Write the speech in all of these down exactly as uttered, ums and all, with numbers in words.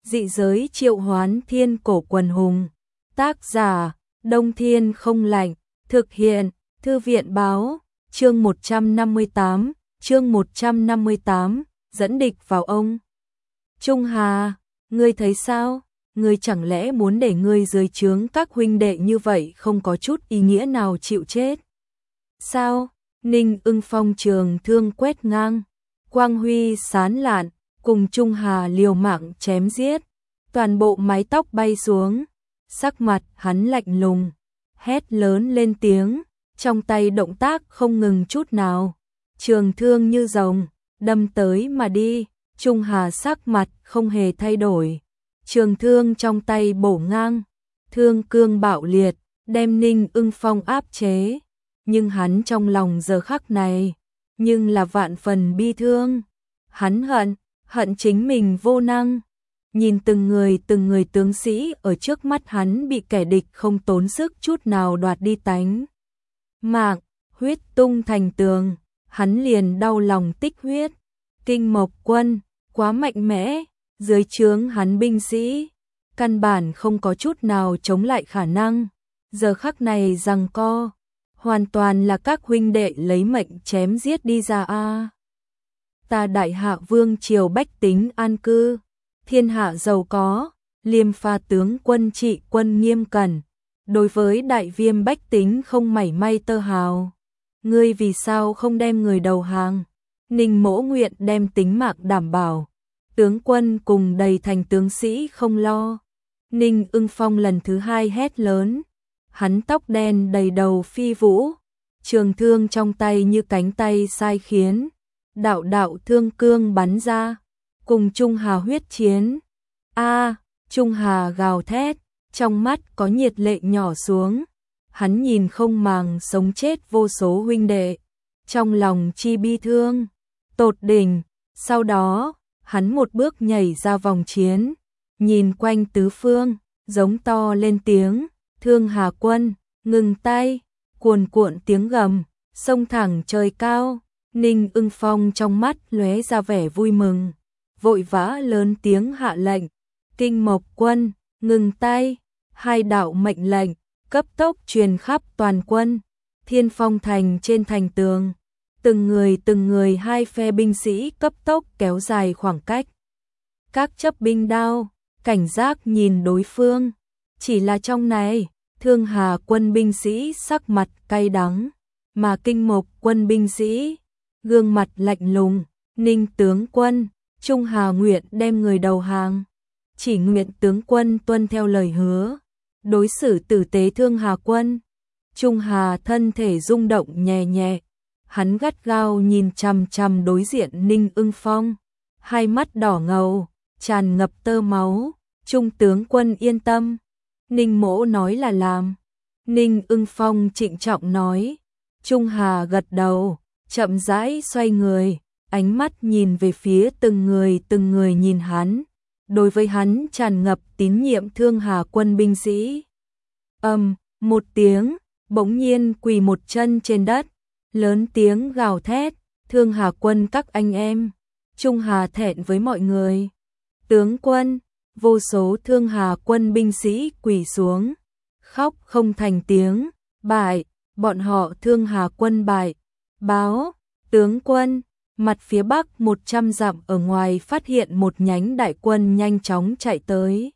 Dị giới triệu hoán thiên cổ quần hùng. Tác giả, Đông Thiên không lạnh. Thực hiện, Thư viện báo. Chương một trăm năm mươi tám, chương một trăm năm mươi tám, dẫn địch vào ông. Trung Hà, ngươi thấy sao? Ngươi chẳng lẽ muốn để ngươi dưới trướng các huynh đệ như vậy không có chút ý nghĩa nào chịu chết? Sao? Ninh Ưng Phong trường thương quét ngang, quang huy sán lạn, cùng Trung Hà liều mạng chém giết, toàn bộ mái tóc bay xuống, sắc mặt hắn lạnh lùng, hét lớn lên tiếng, trong tay động tác không ngừng chút nào, trường thương như rồng, đâm tới mà đi. Trung Hà sắc mặt không hề thay đổi, trường thương trong tay bổ ngang, thương cương bạo liệt, đem Ninh Ưng Phong áp chế, nhưng hắn trong lòng giờ khắc này, nhưng là vạn phần bi thương, hắn hận, hận chính mình vô năng, nhìn từng người từng người tướng sĩ ở trước mắt hắn bị kẻ địch không tốn sức chút nào đoạt đi tánh mạng, huyết tung thành tường, hắn liền đau lòng tích huyết. Kinh Mộc Quân quá mạnh mẽ, dưới trướng hắn binh sĩ căn bản không có chút nào chống lại khả năng, giờ khắc này giằng co, hoàn toàn là các huynh đệ lấy mệnh chém giết đi ra a. À, ta đại hạ vương triều bách tính an cư, thiên hạ giàu có, Liêm Pha tướng quân trị quân nghiêm cẩn, đối với đại viêm bách tính không mảy may tơ hào. Ngươi vì sao không đem người đầu hàng? Ninh Mỗ nguyện đem tính mạng đảm bảo, tướng quân cùng đầy thành tướng sĩ không lo. Ninh Ưng Phong lần thứ hai hét lớn, hắn tóc đen đầy đầu phi vũ, trường thương trong tay như cánh tay sai khiến, đạo đạo thương cương bắn ra, cùng Trung Hà huyết chiến. A, Trung Hà gào thét, trong mắt có nhiệt lệ nhỏ xuống, hắn nhìn không màng sống chết vô số huynh đệ, trong lòng chi bi thương tột đỉnh. Sau đó, hắn một bước nhảy ra vòng chiến, nhìn quanh tứ phương, giống to lên tiếng, Thương Hà quân, ngừng tay, cuồn cuộn tiếng gầm, xông thẳng trời cao. Ninh Ưng Phong trong mắt lóe ra vẻ vui mừng, vội vã lớn tiếng hạ lệnh, Kinh Mộc Quân, ngừng tay. Hai đạo mệnh lệnh cấp tốc truyền khắp toàn quân, Thiên Phong thành trên thành tường, từng người từng người hai phe binh sĩ cấp tốc kéo dài khoảng cách. Các chấp binh đao, cảnh giác nhìn đối phương, chỉ là trong này, Thương Hà quân binh sĩ sắc mặt cay đắng, mà Kinh Mộc quân binh sĩ, gương mặt lạnh lùng. Ninh tướng quân, Trung Hà nguyện đem người đầu hàng, chỉ nguyện tướng quân tuân theo lời hứa, đối xử tử tế Thương Hà quân. Trung Hà thân thể rung động nhẹ nhẹ, hắn gắt gao nhìn chằm chằm đối diện Ninh Ưng Phong, hai mắt đỏ ngầu, tràn ngập tơ máu. Trung tướng quân yên tâm, Ninh Mỗ nói là làm. Ninh Ưng Phong trịnh trọng nói. Trung Hà gật đầu, chậm rãi xoay người, ánh mắt nhìn về phía từng người từng người nhìn hắn, đối với hắn tràn ngập tín nhiệm Thương Hà quân binh sĩ. Ầm, um, một tiếng, bỗng nhiên quỳ một chân trên đất, lớn tiếng gào thét, Thương Hà quân các anh em. Trung Hà thẹn với mọi người. Tướng quân, vô số Thương Hà quân binh sĩ quỳ xuống, khóc không thành tiếng, bại, bọn họ Thương Hà quân bại. Báo, tướng quân, mặt phía bắc một trăm dặm ở ngoài phát hiện một nhánh đại quân nhanh chóng chạy tới.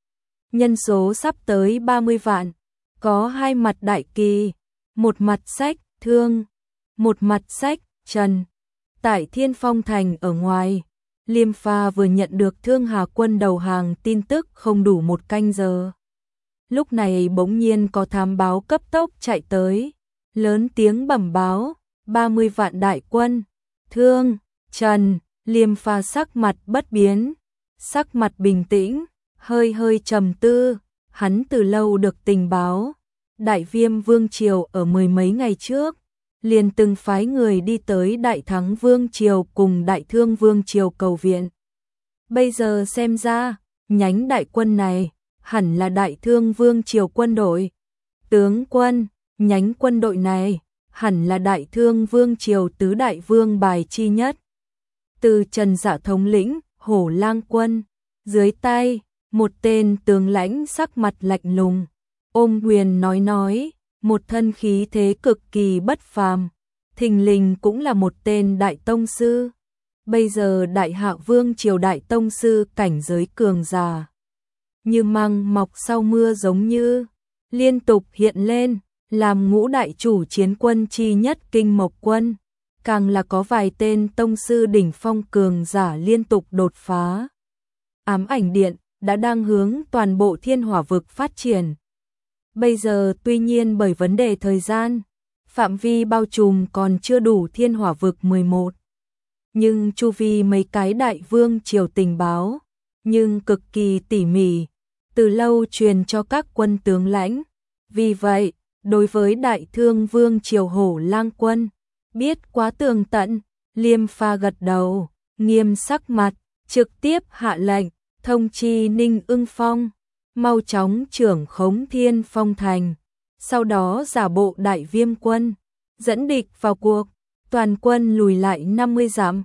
Nhân số sắp tới ba mươi vạn, có hai mặt đại kỳ, một mặt sách, thương, một mặt sách, trần. Tại Thiên Phong thành ở ngoài, Liêm Pha vừa nhận được Thương Hà quân đầu hàng tin tức không đủ một canh giờ. Lúc này bỗng nhiên có thám báo cấp tốc chạy tới, lớn tiếng bẩm báo, ba mươi vạn đại quân, thương, trần. Liêm Pha sắc mặt bất biến, sắc mặt bình tĩnh, hơi hơi trầm tư, hắn từ lâu được tình báo, Đại Viêm Vương triều ở mười mấy ngày trước, liền từng phái người đi tới Đại Thắng Vương triều cùng Đại Thương Vương triều cầu viện. Bây giờ xem ra, nhánh đại quân này hẳn là Đại Thương Vương triều quân đội. Tướng quân, nhánh quân đội này hẳn là Đại Thương Vương triều tứ đại vương bài chi nhất. Từ Trần Dạ thống lĩnh, Hổ Lang quân, Dưới tay, một tên tướng lãnh sắc mặt lạnh lùng, ôm quyền nói nói, một thân khí thế cực kỳ bất phàm, thình lình cũng là một tên đại tông sư. Bây giờ đại hạ vương triều đại tông sư cảnh giới cường giả, như măng mọc sau mưa giống như, liên tục hiện lên, làm ngũ đại chủ chiến quân chi nhất Kinh Mộc Quân, càng là có vài tên tông sư đỉnh phong cường giả liên tục đột phá. Ám ảnh điện đã đang hướng toàn bộ thiên hỏa vực phát triển. Bây giờ tuy nhiên bởi vấn đề thời gian, phạm vi bao trùm còn chưa đủ thiên hỏa vực mười một. Nhưng chu vi mấy cái đại vương triều tình báo, nhưng cực kỳ tỉ mỉ, từ lâu truyền cho các quân tướng lãnh. Vì vậy, đối với đại thương vương triều Hổ Lang quân, biết quá tường tận, Liêm Pha gật đầu, nghiêm sắc mặt, trực tiếp hạ lệnh, thông chi Ninh Ưng Phong, mau chóng trưởng khống Thiên Phong thành, sau đó giả bộ đại viêm quân, dẫn địch vào cuộc, toàn quân lùi lại năm mươi dặm.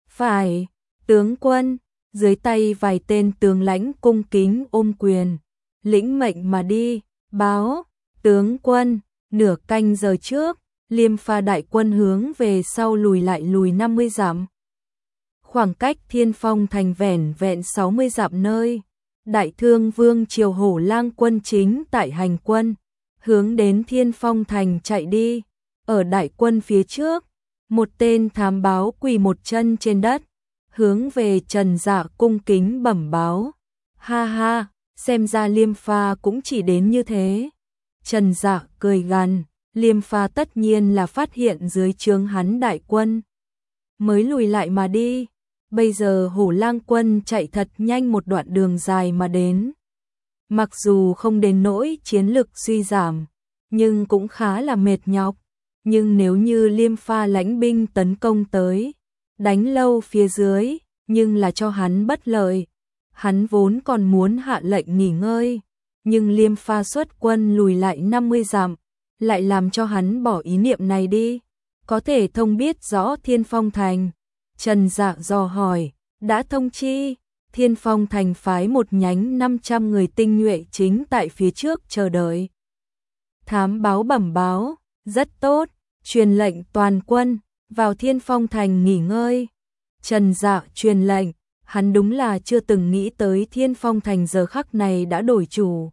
Phải, tướng quân, dưới tay vài tên tướng lãnh cung kính ôm quyền, lĩnh mệnh mà đi, báo, tướng quân, nửa canh giờ trước, Liêm Pha đại quân hướng về sau lùi lại lùi năm mươi dặm. Khoảng cách Thiên Phong thành vẻn vẹn sáu mươi dặm nơi, đại thương vương triều Hổ Lang quân chính tại hành quân, hướng đến Thiên Phong thành chạy đi. Ở đại quân phía trước, một tên thám báo quỳ một chân trên đất, hướng về Trần Dạ cung kính bẩm báo. Ha ha, xem ra Liêm Pha cũng chỉ đến như thế. Trần Dạ cười gằn, Liêm Pha tất nhiên là phát hiện dưới trướng hắn đại quân, mới lùi lại mà đi. Bây giờ Hổ Lang quân chạy thật nhanh một đoạn đường dài mà đến. Mặc dù không đến nỗi chiến lực suy giảm, nhưng cũng khá là mệt nhọc. Nhưng nếu như Liêm Pha lãnh binh tấn công tới, đánh lâu phía dưới, nhưng là cho hắn bất lợi. Hắn vốn còn muốn hạ lệnh nghỉ ngơi, nhưng Liêm Pha xuất quân lùi lại năm mươi dặm, lại làm cho hắn bỏ ý niệm này đi. Có thể thông biết rõ Thiên Phong thành. Trần Dạ dò hỏi, đã thông chi, Thiên Phong thành phái một nhánh năm trăm người tinh nhuệ chính tại phía trước chờ đợi. Thám báo bẩm báo, rất tốt, truyền lệnh toàn quân, vào Thiên Phong thành nghỉ ngơi. Trần Dạ truyền lệnh, hắn đúng là chưa từng nghĩ tới Thiên Phong thành giờ khắc này đã đổi chủ.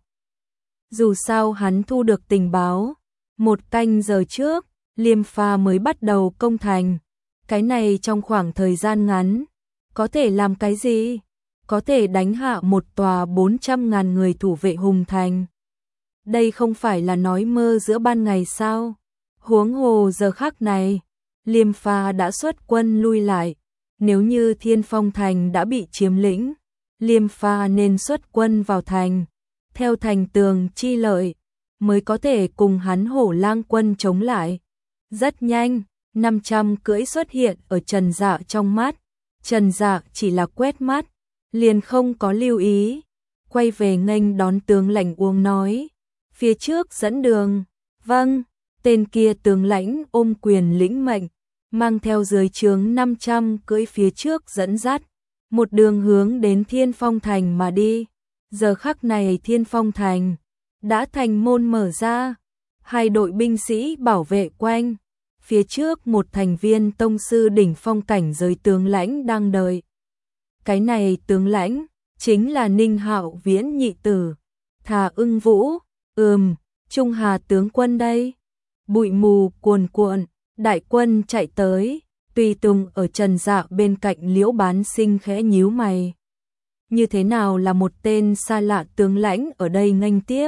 Dù sao hắn thu được tình báo, một canh giờ trước, Liêm Pha mới bắt đầu công thành. Cái này trong khoảng thời gian ngắn, có thể làm cái gì? Có thể đánh hạ một tòa bốn trăm ngàn người thủ vệ hùng thành. Đây không phải là nói mơ giữa ban ngày sao? Huống hồ giờ khắc này, Liêm Pha đã xuất quân lui lại. Nếu như Thiên Phong thành đã bị chiếm lĩnh, Liêm Pha nên xuất quân vào thành, theo thành tường chi lợi, mới có thể cùng hắn Hổ Lang quân chống lại. Rất nhanh, năm trăm cưỡi xuất hiện ở Trần Dạ trong mắt. Trần Dạ chỉ là quét mắt, liền không có lưu ý, quay về nghênh đón tướng lãnh uống nói, phía trước dẫn đường. Vâng, tên kia tướng lãnh ôm quyền lĩnh mệnh, mang theo dưới trướng năm trăm cưỡi phía trước dẫn dắt, một đường hướng đến Thiên Phong thành mà đi. Giờ khắc này Thiên Phong thành đã thành môn mở ra, hai đội binh sĩ bảo vệ quanh. Phía trước một thành viên tông sư đỉnh phong cảnh giới tướng lãnh đang đợi. Cái này tướng lãnh chính là Ninh Hạo Viễn nhị tử. Thà Ưng Vũ, ừm, Trung Hà tướng quân đây. Bụi mù cuồn cuộn, đại quân chạy tới, tùy tùng ở Trần Dạ bên cạnh Liễu Bán Sinh khẽ nhíu mày. Như thế nào là một tên xa lạ tướng lãnh ở đây nghênh tiếp?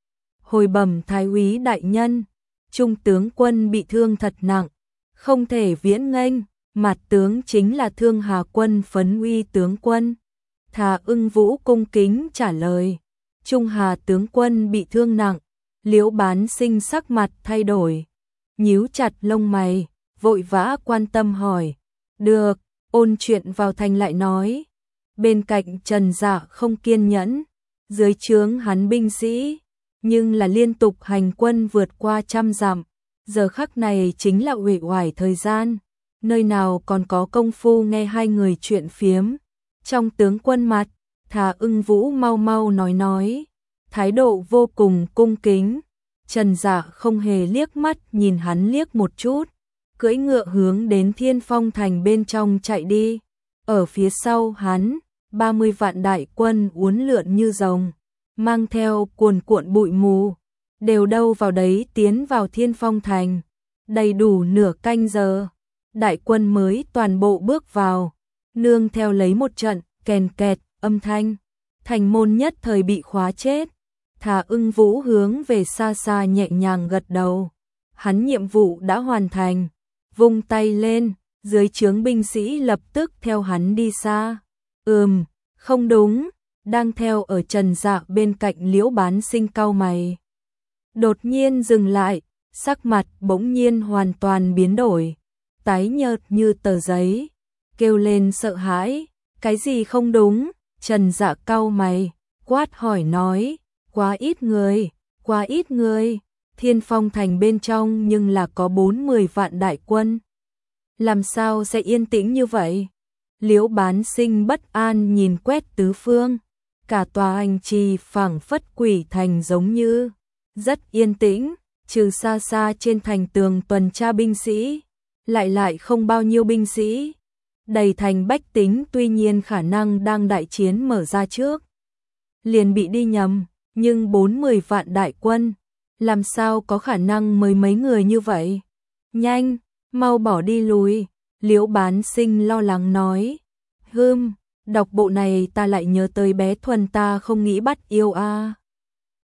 Hồi bẩm thái úy đại nhân, Trung tướng quân bị thương thật nặng, không thể viễn nghênh. Mặt tướng chính là Thương Hà quân Phấn Uy tướng quân. Thà Ưng Vũ cung kính trả lời. Trung Hà tướng quân bị thương nặng. Liễu Bán Sinh sắc mặt thay đổi, nhíu chặt lông mày, vội vã quan tâm hỏi. Được, ôn chuyện vào thành lại nói. Bên cạnh Trần Dạ không kiên nhẫn, dưới trướng hắn binh sĩ, nhưng là liên tục hành quân vượt qua trăm dặm. Giờ khắc này chính là uể oải thời gian, nơi nào còn có công phu nghe hai người chuyện phiếm. Trong tướng quân mặt, Thà Ưng Vũ mau mau nói nói, thái độ vô cùng cung kính. Trần Dạ không hề liếc mắt nhìn hắn liếc một chút, cưỡi ngựa hướng đến Thiên Phong thành bên trong chạy đi. Ở phía sau hắn, ba mươi vạn đại quân uốn lượn như rồng, mang theo cuồn cuộn bụi mù, đều đâu vào đấy tiến vào Thiên Phong thành. Đầy đủ nửa canh giờ, đại quân mới toàn bộ bước vào, nương theo lấy một trận kèn kẹt âm thanh, thành môn nhất thời bị khóa chết. Thà Ưng Vũ hướng về xa xa nhẹ nhàng gật đầu, hắn nhiệm vụ đã hoàn thành, vung tay lên, dưới trướng binh sĩ lập tức theo hắn đi xa. Ừm, không đúng, đang theo ở Trần Dạ bên cạnh Liễu Bán Sinh cau mày. Đột nhiên dừng lại, sắc mặt bỗng nhiên hoàn toàn biến đổi, tái nhợt như tờ giấy, kêu lên sợ hãi. Cái gì không đúng? Trần Dạ cau mày, quát hỏi nói, quá ít người, quá ít người, Thiên Phong thành bên trong nhưng là có bốn mươi vạn đại quân. Làm sao sẽ yên tĩnh như vậy? Liễu Bán Sinh bất an nhìn quét tứ phương, cả tòa hành trì phảng phất quỷ thành giống như, rất yên tĩnh, trừ xa xa trên thành tường tuần tra binh sĩ, lại lại không bao nhiêu binh sĩ. Đầy thành bách tính tuy nhiên khả năng đang đại chiến mở ra trước, liền bị đi nhầm, nhưng bốn mươi vạn đại quân, làm sao có khả năng mới mấy người như vậy? Nhanh, mau bỏ đi lùi, Liễu Bán Sinh lo lắng nói. Hừm, đọc bộ này ta lại nhớ tới bé Thuần ta không nghĩ bắt yêu a. À.